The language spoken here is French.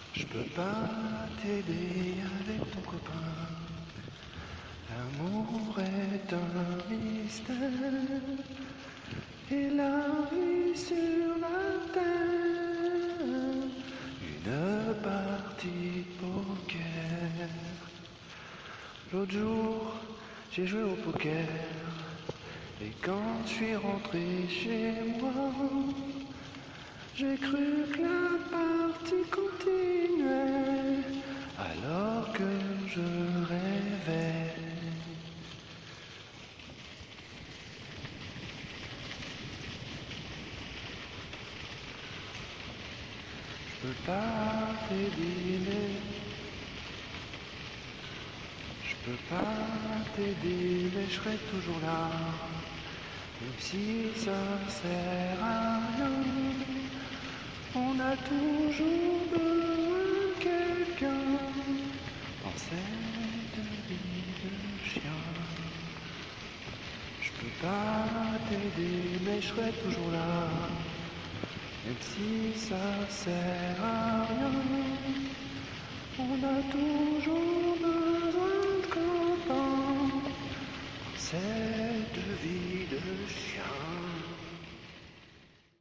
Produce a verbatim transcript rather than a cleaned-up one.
Je peux pas t'aider avec ton copain. L'amour est un mystère. Et la vie sur la terre, une partie de poker. L'autre jour, j'ai joué au poker. Et quand je suis rentré chez moi, j'ai cru que la partie continuait, alors que je rêvais. Je peux pas t'aider, mais je peux pas t'aider, mais je serai toujours là. Même si ça sert à rien, on a toujours besoin de quelqu'un dans cette vie de chien. Je peux pas t'aider, mais je serai toujours là. Même si ça sert à rien, on a toujours besoin